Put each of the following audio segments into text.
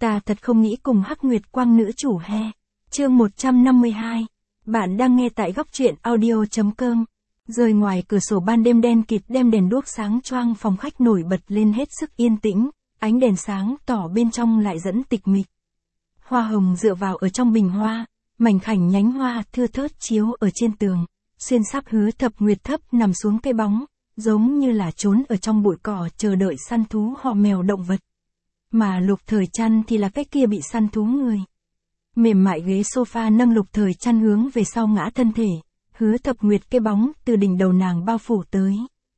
Ta thật không nghĩ cùng Hắc Nguyệt Quang nữ chủ he. Chương 152. Bạn đang nghe tại góc truyện audio.com. Rời ngoài cửa sổ ban đêm đen kịt đem đèn đuốc sáng choang phòng khách nổi bật lên hết sức yên tĩnh, ánh đèn sáng tỏ bên trong lại dẫn tịch mịch. Hoa hồng dựa vào ở trong bình hoa, mảnh khảnh nhánh hoa thưa thớt chiếu ở trên tường, xuyên sắp Hứa Thập Nguyệt thấp nằm xuống cây bóng, giống như là trốn ở trong bụi cỏ chờ đợi săn thú họ mèo động vật. Mà Lục Thời Trăn thì là cái kia bị săn thú người. Mềm mại ghế sofa nâng Lục Thời Trăn hướng về sau ngã thân thể, Hứa Thập Nguyệt cái bóng từ đỉnh đầu nàng bao phủ tới.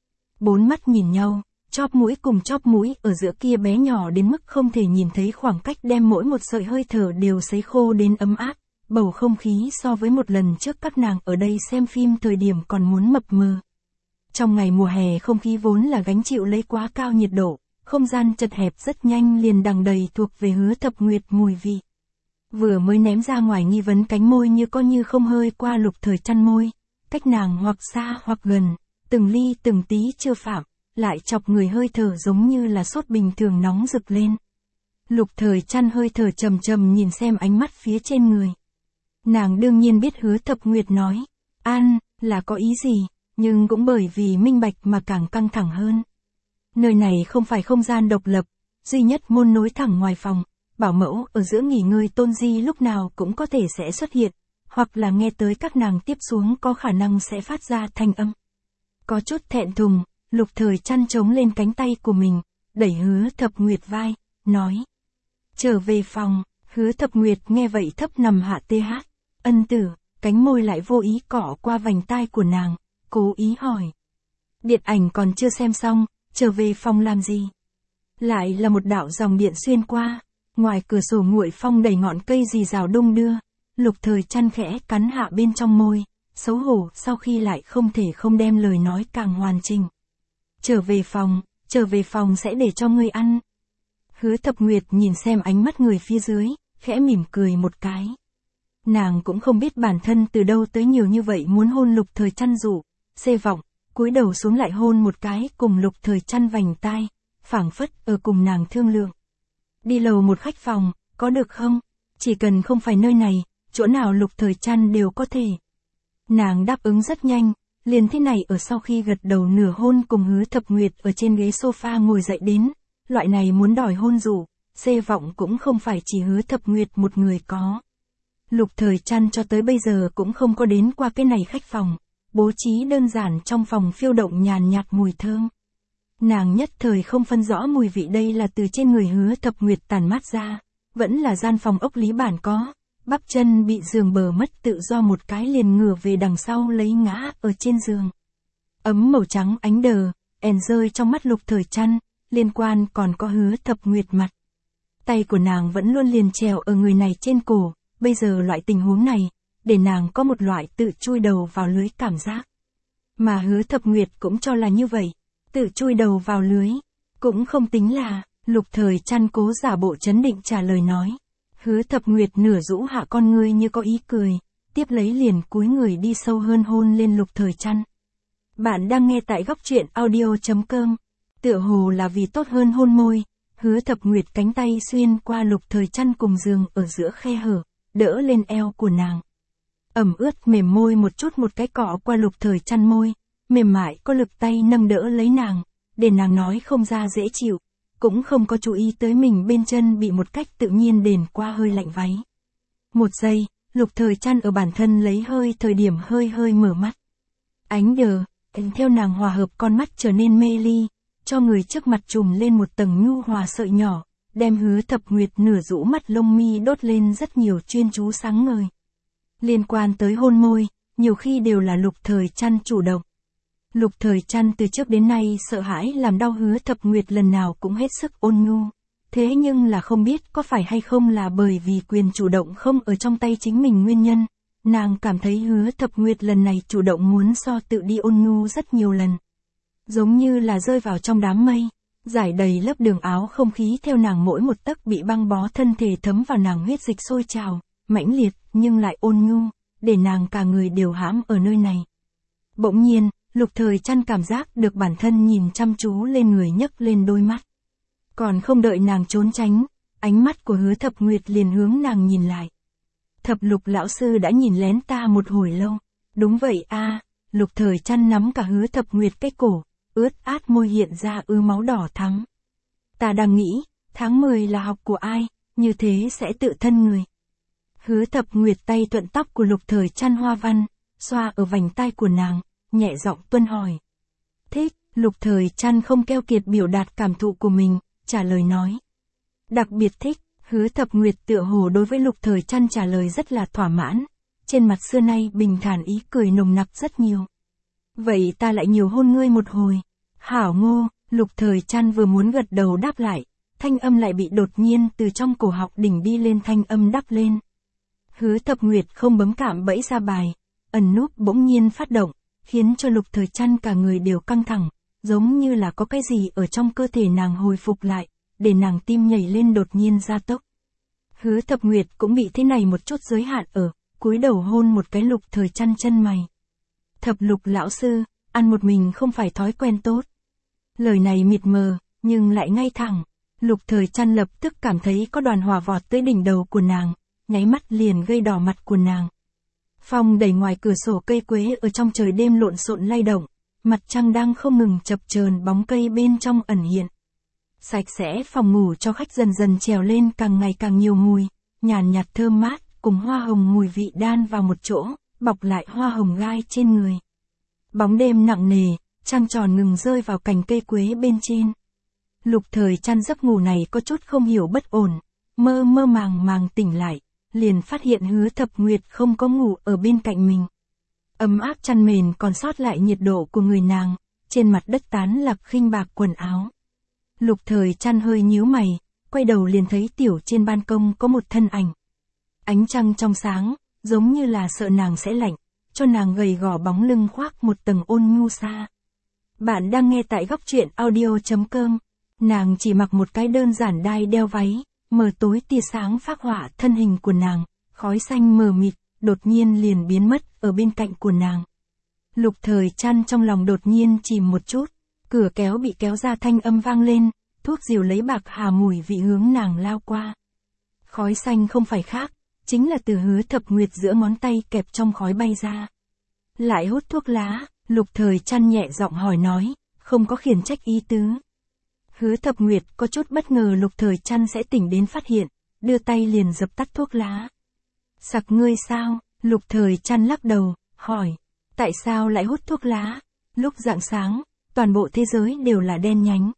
Bốn mắt nhìn nhau, chóp mũi cùng chóp mũi ở giữa kia bé nhỏ đến mức không thể nhìn thấy khoảng cách đem mỗi một sợi hơi thở đều sấy khô đến ấm áp, bầu không khí so với một lần trước các nàng ở đây xem phim thời điểm còn muốn mập mờ. Trong ngày mùa hè không khí vốn là gánh chịu lấy quá cao nhiệt độ, không gian chật hẹp rất nhanh liền đằng đầy thuộc về Hứa Thập Nguyệt mùi vị. Vừa mới ném ra ngoài nghi vấn cánh môi như có như không hơi qua Lục Thời Trăn môi, cách nàng hoặc xa hoặc gần, từng ly từng tí chưa phạm, lại chọc người hơi thở giống như là sốt bình thường nóng rực lên. Lục Thời Trăn hơi thở trầm trầm nhìn xem ánh mắt phía trên người. Nàng đương nhiên biết Hứa Thập Nguyệt nói, an, là có ý gì, nhưng cũng bởi vì minh bạch mà càng căng thẳng hơn. Nơi này không phải không gian độc lập, duy nhất môn nối thẳng ngoài phòng, bảo mẫu ở giữa nghỉ ngơi Tôn Di lúc nào cũng có thể sẽ xuất hiện, hoặc là nghe tới các nàng tiếp xuống có khả năng sẽ phát ra thanh âm. Có chút thẹn thùng, Lục Thời Trăn chống lên cánh tay của mình, đẩy Hứa Thập Nguyệt vai, nói. Trở về phòng, Hứa Thập Nguyệt nghe vậy thấp nằm hạ tê hát, ân tử, cánh môi lại vô ý cỏ qua vành tai của nàng, cố ý hỏi. Điện ảnh còn chưa xem xong, trở về phòng làm gì? Lại là một đạo dòng điện xuyên qua, ngoài cửa sổ nguội phong đầy ngọn cây rì rào đung đưa, Lục Thời Trăn khẽ cắn hạ bên trong môi, xấu hổ sau khi lại không thể không đem lời nói càng hoàn chỉnh. Trở về phòng sẽ để cho ngươi ăn. Hứa Thập Nguyệt nhìn xem ánh mắt người phía dưới, khẽ mỉm cười một cái. Nàng cũng không biết bản thân từ đâu tới nhiều như vậy muốn hôn Lục Thời Trăn dụ, xê vọng, cúi đầu xuống lại hôn một cái cùng Lục Thời Trăn vành tai, phảng phất ở cùng nàng thương lượng. Đi lầu một khách phòng, có được không? Chỉ cần không phải nơi này, chỗ nào Lục Thời Trăn đều có thể. Nàng đáp ứng rất nhanh, liền thế này ở sau khi gật đầu nửa hôn cùng Hứa Thập Nguyệt ở trên ghế sofa ngồi dậy đến, loại này muốn đòi hôn dụ, xê vọng cũng không phải chỉ Hứa Thập Nguyệt một người có. Lục Thời Trăn cho tới bây giờ cũng không có đến qua cái này khách phòng, bố trí đơn giản trong phòng phiêu động nhàn nhạt mùi thơm. Nàng nhất thời không phân rõ mùi vị đây là từ trên người Hứa Thập Nguyệt tản mát ra, vẫn là gian phòng ốc lý bản có, bắp chân bị giường bờ mất tự do một cái liền ngửa về đằng sau lấy ngã ở trên giường. Ấm màu trắng ánh đờ, ẻn rơi trong mắt Lục Thời Trăn, liên quan còn có Hứa Thập Nguyệt mặt. Tay của nàng vẫn luôn liền trèo ở người này trên cổ, bây giờ loại tình huống này, để nàng có một loại tự chui đầu vào lưới cảm giác. Mà Hứa Thập Nguyệt cũng cho là như vậy, tự chui đầu vào lưới, cũng không tính là, Lục Thời Trăn cố giả bộ trấn định trả lời nói. Hứa Thập Nguyệt nửa rũ hạ con ngươi như có ý cười, tiếp lấy liền cúi người đi sâu hơn hôn lên Lục Thời Trăn. Bạn đang nghe tại góc truyện audio.com, tựa hồ là vì tốt hơn hôn môi, Hứa Thập Nguyệt cánh tay xuyên qua Lục Thời Trăn cùng giường ở giữa khe hở, đỡ lên eo của nàng. Ẩm ướt mềm môi một chút một cái cọ qua Lục Thời Trăn môi, mềm mại có lực tay nâng đỡ lấy nàng, để nàng nói không ra dễ chịu, cũng không có chú ý tới mình bên chân bị một cách tự nhiên đền qua hơi lạnh váy. Một giây, Lục Thời Trăn ở bản thân lấy hơi thời điểm hơi mở mắt. Ánh đờ, theo nàng hòa hợp con mắt trở nên mê ly, cho người trước mặt trùm lên một tầng nhu hòa sợi nhỏ, đem Hứa Thập Nguyệt nửa rũ mắt lông mi đốt lên rất nhiều chuyên chú sáng ngời. Liên quan tới hôn môi, nhiều khi đều là Lục Thời Trăn chủ động. Lục Thời Trăn từ trước đến nay sợ hãi làm đau Hứa Thập Nguyệt lần nào cũng hết sức ôn nhu. Thế nhưng là không biết có phải hay không là bởi vì quyền chủ động không ở trong tay chính mình nguyên nhân, nàng cảm thấy Hứa Thập Nguyệt lần này chủ động muốn so tự đi ôn nhu rất nhiều lần. Giống như là rơi vào trong đám mây, giải đầy lớp đường áo không khí theo nàng mỗi một tấc bị băng bó thân thể thấm vào nàng huyết dịch sôi trào, mãnh liệt nhưng lại ôn nhu, để nàng cả người đều hãm ở nơi này. Bỗng nhiên, Lục Thời Trăn cảm giác được bản thân nhìn chăm chú lên người nhấc lên đôi mắt. Còn không đợi nàng trốn tránh, ánh mắt của Hứa Thập Nguyệt liền hướng nàng nhìn lại. Thập Lục lão sư đã nhìn lén ta một hồi lâu. Đúng vậy a. Lục Thời Trăn nắm cả Hứa Thập Nguyệt cái cổ, ướt át môi hiện ra máu đỏ thắm. Ta đang nghĩ, tháng 10 là học của ai, như thế sẽ tự thân người. Hứa Thập Nguyệt tay thuận tóc của Lục Thời Trăn hoa văn, xoa ở vành tai của nàng, nhẹ giọng tuân hỏi. Thích. Lục Thời Trăn không keo kiệt biểu đạt cảm thụ của mình, trả lời nói. Đặc biệt thích. Hứa Thập Nguyệt tựa hồ đối với Lục Thời Trăn trả lời rất là thỏa mãn, trên mặt xưa nay bình thản ý cười nồng nặc rất nhiều. Vậy ta lại nhiều hôn ngươi một hồi. Hảo Ngô. Lục Thời Trăn vừa muốn gật đầu đáp lại, thanh âm lại bị đột nhiên từ trong cổ họng đỉnh đi lên thanh âm đắp lên. Hứa Thập Nguyệt không bấm cạm bẫy ra bài, ẩn núp bỗng nhiên phát động, khiến cho Lục Thời Trăn cả người đều căng thẳng, giống như là có cái gì ở trong cơ thể nàng hồi phục lại, để nàng tim nhảy lên đột nhiên gia tốc. Hứa Thập Nguyệt cũng bị thế này một chút giới hạn ở, cúi đầu hôn một cái Lục Thời Trăn chân mày. Thập Lục lão sư, ăn một mình không phải thói quen tốt. Lời này mịt mờ, nhưng lại ngay thẳng. Lục Thời Trăn lập tức cảm thấy có đoàn hỏa vọt tới đỉnh đầu của nàng, nháy mắt liền gây đỏ mặt của nàng. Phong đẩy ngoài cửa sổ cây quế ở trong trời đêm lộn xộn lay động, mặt trăng đang không ngừng chập chờn bóng cây bên trong ẩn hiện. Sạch sẽ phòng ngủ cho khách dần dần trèo lên càng ngày càng nhiều mùi, nhàn nhạt thơm mát, cùng hoa hồng mùi vị đan vào một chỗ, bọc lại hoa hồng gai trên người. Bóng đêm nặng nề, trăng tròn ngừng rơi vào cành cây quế bên trên. Lục Thời Trăn giấc ngủ này có chút không hiểu bất ổn, mơ mơ màng tỉnh lại, liền phát hiện Hứa Thập Nguyệt không có ngủ ở bên cạnh mình. Ấm áp chăn mền còn sót lại nhiệt độ của người nàng, trên mặt đất tán lạc khinh bạc quần áo. Lục Thời Trăn hơi nhíu mày, quay đầu liền thấy tiểu trên ban công có một thân ảnh. Ánh trăng trong sáng, giống như là sợ nàng sẽ lạnh, cho nàng gầy gò bóng lưng khoác một tầng ôn nhu xa. Bạn đang nghe tại góc truyện audio.com. Nàng chỉ mặc một cái đơn giản đai đeo váy, mờ tối tia sáng phác họa thân hình của nàng, khói xanh mờ mịt, đột nhiên liền biến mất ở bên cạnh của nàng. Lục Thời Trăn trong lòng đột nhiên chìm một chút, cửa kéo bị kéo ra thanh âm vang lên, thuốc diều lấy bạc hà mùi vị hướng nàng lao qua. Khói xanh không phải khác, chính là từ Hứa Thập Nguyệt giữa ngón tay kẹp trong khói bay ra. Lại hút thuốc lá, Lục Thời Trăn nhẹ giọng hỏi nói, không có khiển trách ý tứ. Hứa Thập Nguyệt có chút bất ngờ Lục Thời Trăn sẽ tỉnh đến phát hiện, đưa tay liền dập tắt thuốc lá. Sặc ngươi sao? Lục Thời Trăn lắc đầu, hỏi, tại sao lại hút thuốc lá? Lúc rạng sáng, toàn bộ thế giới đều là đen nhánh.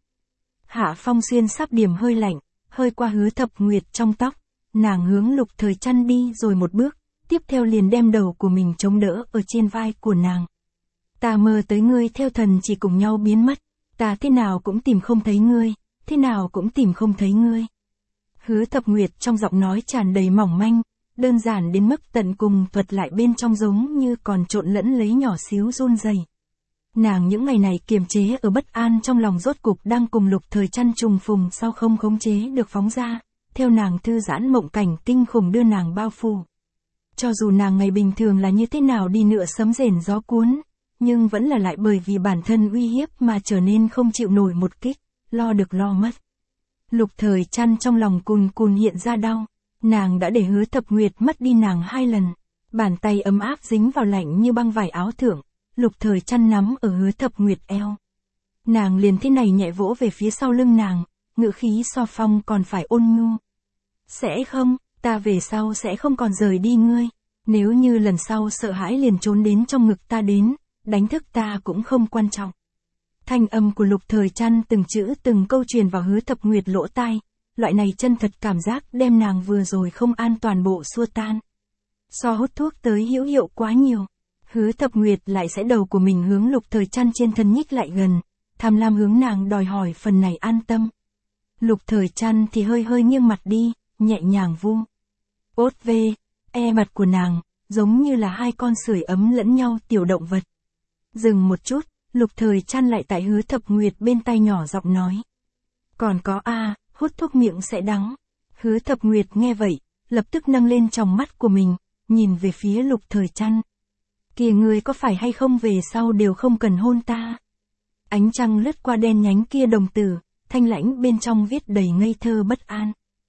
Hạ phong xuyên sắp điểm hơi lạnh, hơi qua Hứa Thập Nguyệt trong tóc, nàng hướng Lục Thời Trăn đi rồi một bước, tiếp theo liền đem đầu của mình chống đỡ ở trên vai của nàng. Ta mơ tới ngươi theo thần chỉ cùng nhau biến mất, ta thế nào cũng tìm không thấy ngươi, thế nào cũng tìm không thấy ngươi. Hứa Thập Nguyệt trong giọng nói tràn đầy mỏng manh, đơn giản đến mức tận cùng thuật lại bên trong giống như còn trộn lẫn lấy nhỏ xíu run rẩy. Nàng những ngày này kiềm chế ở bất an trong lòng rốt cục đang cùng Lục Thời Trăn trùng phùng sau không khống chế được phóng ra, theo nàng thư giãn mộng cảnh kinh khủng đưa nàng bao phủ. Cho dù nàng ngày bình thường là như thế nào đi nữa sấm rền gió cuốn, nhưng vẫn là lại bởi vì bản thân uy hiếp mà trở nên không chịu nổi một kích, lo được lo mất. Lục Thời Trăn trong lòng cùn cùn hiện ra đau, nàng đã để Hứa Thập Nguyệt mất đi nàng 2 lần, bàn tay ấm áp dính vào lạnh như băng vải áo thượng, Lục Thời Trăn nắm ở Hứa Thập Nguyệt eo. Nàng liền thế này nhẹ vỗ về phía sau lưng nàng, ngữ khí so phong còn phải ôn nhu. Sẽ không, ta về sau sẽ không còn rời đi ngươi, nếu như lần sau sợ hãi liền trốn đến trong ngực ta đến, đánh thức ta cũng không quan trọng. Thanh âm của Lục Thời Trăn từng chữ từng câu truyền vào Hứa Thập Nguyệt lỗ tai, loại này chân thật cảm giác đem nàng vừa rồi không an toàn bộ xua tan. So hút thuốc tới hữu hiệu quá nhiều. Hứa Thập Nguyệt lại sẽ đầu của mình hướng Lục Thời Trăn trên thân nhích lại gần, tham lam hướng nàng đòi hỏi phần này an tâm. Lục Thời Trăn thì hơi hơi nghiêng mặt đi, nhẹ nhàng vung. Ốt ve, mặt của nàng, giống như là 2 con sưởi ấm lẫn nhau tiểu động vật. Dừng một chút, Lục Thời Trăn lại tại Hứa Thập Nguyệt bên tai nhỏ giọng nói. Còn có hút thuốc miệng sẽ đắng. Hứa Thập Nguyệt nghe vậy, lập tức nâng lên tròng mắt của mình, nhìn về phía Lục Thời Trăn. Kìa ngươi có phải hay không về sau đều không cần hôn ta. Ánh trăng lướt qua đen nhánh kia đồng tử, thanh lãnh bên trong viết đầy ngây thơ bất an.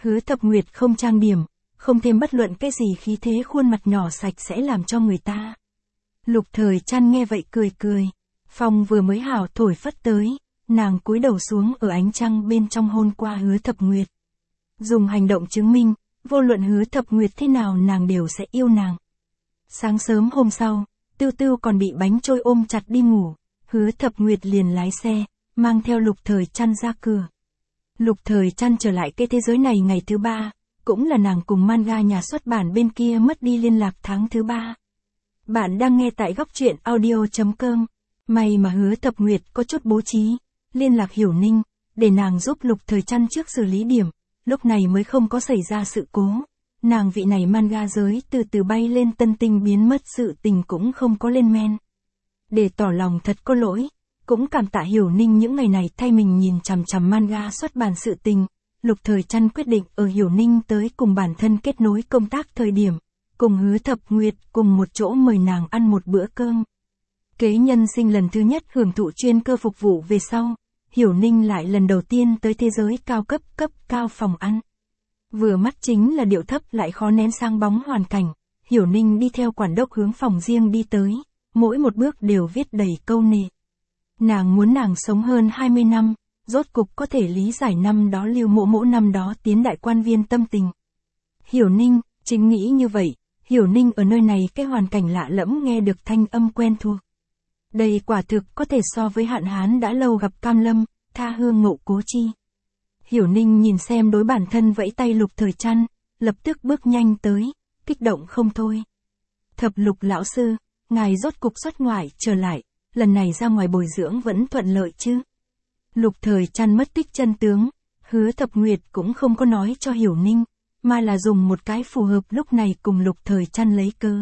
Hứa Thập Nguyệt không trang điểm, không thêm bất luận cái gì khí thế, khuôn mặt nhỏ sạch sẽ làm cho người ta. Lục Thời Trăn nghe vậy cười cười. Phong vừa mới hào thổi phất tới, nàng cúi đầu xuống ở ánh trăng bên trong hôn qua Hứa Thập Nguyệt. Dùng hành động chứng minh, vô luận Hứa Thập Nguyệt thế nào nàng đều sẽ yêu nàng. Sáng sớm hôm sau, Tưu Tưu còn bị bánh trôi ôm chặt đi ngủ, Hứa Thập Nguyệt liền lái xe, mang theo Lục Thời Trăn ra cửa. Lục Thời Trăn trở lại cái thế giới này ngày thứ 3, cũng là nàng cùng manga nhà xuất bản bên kia mất đi liên lạc tháng thứ 3. Bạn đang nghe tại góc truyện audio.com. May mà Hứa Thập Nguyệt có chút bố trí, liên lạc Hiểu Ninh, để nàng giúp Lục Thời Trăn trước xử lý điểm, lúc này mới không có xảy ra sự cố. Nàng vị này manga giới từ từ bay lên tân tinh biến mất, sự tình cũng không có lên men. Để tỏ lòng thật có lỗi, cũng cảm tạ Hiểu Ninh những ngày này thay mình nhìn chằm chằm manga xuất bản sự tình. Lục Thời Trăn quyết định ở Hiểu Ninh tới cùng bản thân kết nối công tác thời điểm, cùng Hứa Thập Nguyệt cùng một chỗ mời nàng ăn một bữa cơm. Kế nhân sinh lần thứ nhất hưởng thụ chuyên cơ phục vụ về sau, Hiểu Ninh lại lần đầu tiên tới thế giới cao cấp cao phòng ăn. Vừa mắt chính là điệu thấp lại khó nén sang bóng hoàn cảnh, Hiểu Ninh đi theo quản đốc hướng phòng riêng đi tới, mỗi một bước đều viết đầy câu nệ. Nàng muốn nàng sống hơn 20 năm, rốt cục có thể lý giải năm đó Lưu Mỗ Mỗ năm đó tiến đại quan viên tâm tình. Hiểu Ninh, chính nghĩ như vậy, Hiểu Ninh ở nơi này cái hoàn cảnh lạ lẫm nghe được thanh âm quen thuộc. Đây quả thực có thể so với Hạn Hán đã lâu gặp Cam Lâm, tha hương ngộ cố chi. Hiểu Ninh nhìn xem đối bản thân vẫy tay Lục Thời Trăn, lập tức bước nhanh tới, kích động không thôi. Thập Lục lão sư, ngài rốt cục xuất ngoại trở lại, lần này ra ngoài bồi dưỡng vẫn thuận lợi chứ? Lục Thời Trăn mất tích chân tướng, Hứa Thập Nguyệt cũng không có nói cho Hiểu Ninh, mà là dùng một cái phù hợp lúc này cùng Lục Thời Trăn lấy cớ.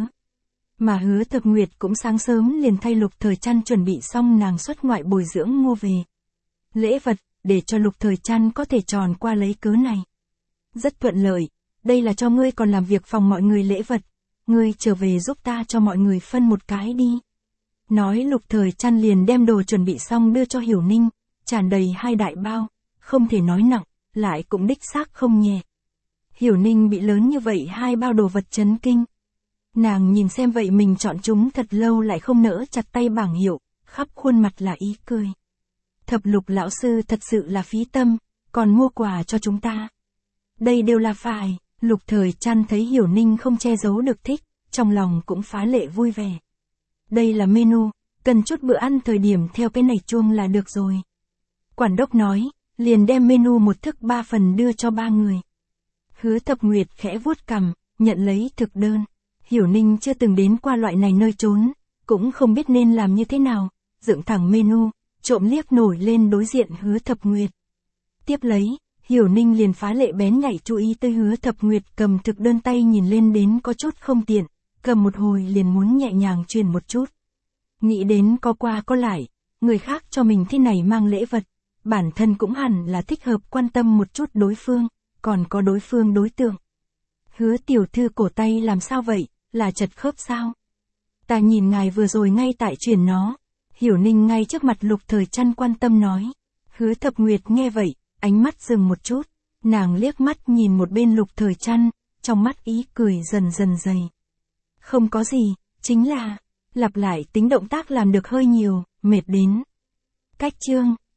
Mà Hứa Thập Nguyệt cũng sáng sớm liền thay Lục Thời Trăn chuẩn bị xong nàng xuất ngoại bồi dưỡng mua về lễ vật, để cho Lục Thời Trăn có thể tròn qua lấy cớ này. Rất thuận lợi, đây là cho ngươi còn làm việc phòng mọi người lễ vật, ngươi trở về giúp ta cho mọi người phân một cái đi. Nói Lục Thời Trăn liền đem đồ chuẩn bị xong đưa cho Hiểu Ninh, tràn đầy 2 đại bao, không thể nói nặng, lại cũng đích xác không nhẹ. Hiểu Ninh bị lớn như vậy 2 bao đồ vật chấn kinh. Nàng nhìn xem vậy mình chọn chúng thật lâu lại không nỡ chặt tay bảng hiệu, khắp khuôn mặt là ý cười. Thập Lục lão sư thật sự là phí tâm, còn mua quà cho chúng ta. Đây đều là phải, Lục Thời Trăn thấy Hiểu Ninh không che giấu được thích, trong lòng cũng phá lệ vui vẻ. Đây là menu, cần chút bữa ăn thời điểm theo cái này chuông là được rồi. Quản đốc nói, liền đem menu 1 thức 3 phần đưa cho 3 người. Hứa Thập Nguyệt khẽ vuốt cằm, nhận lấy thực đơn. Hiểu Ninh chưa từng đến qua loại này nơi trốn, cũng không biết nên làm như thế nào, dựng thẳng menu, trộm liếc nổi lên đối diện Hứa Thập Nguyệt. Tiếp lấy, Hiểu Ninh liền phá lệ bén nhạy chú ý tới Hứa Thập Nguyệt cầm thực đơn tay nhìn lên đến có chút không tiện, cầm một hồi liền muốn nhẹ nhàng truyền một chút. Nghĩ đến có qua có lại, người khác cho mình thế này mang lễ vật, bản thân cũng hẳn là thích hợp quan tâm một chút đối phương, còn có đối phương đối tượng. Hứa tiểu thư cổ tay làm sao vậy, là chật khớp sao? Ta nhìn ngài vừa rồi ngay tại truyền nó. Hiểu Ninh ngay trước mặt Lục Thời Trăn quan tâm nói. Hứa Thập Nguyệt nghe vậy, ánh mắt dừng một chút, nàng liếc mắt nhìn một bên Lục Thời Trăn, trong mắt ý cười dần dần dày. Không có gì, chính là, lặp lại tính động tác làm được hơi nhiều, mệt đến. Cách chương.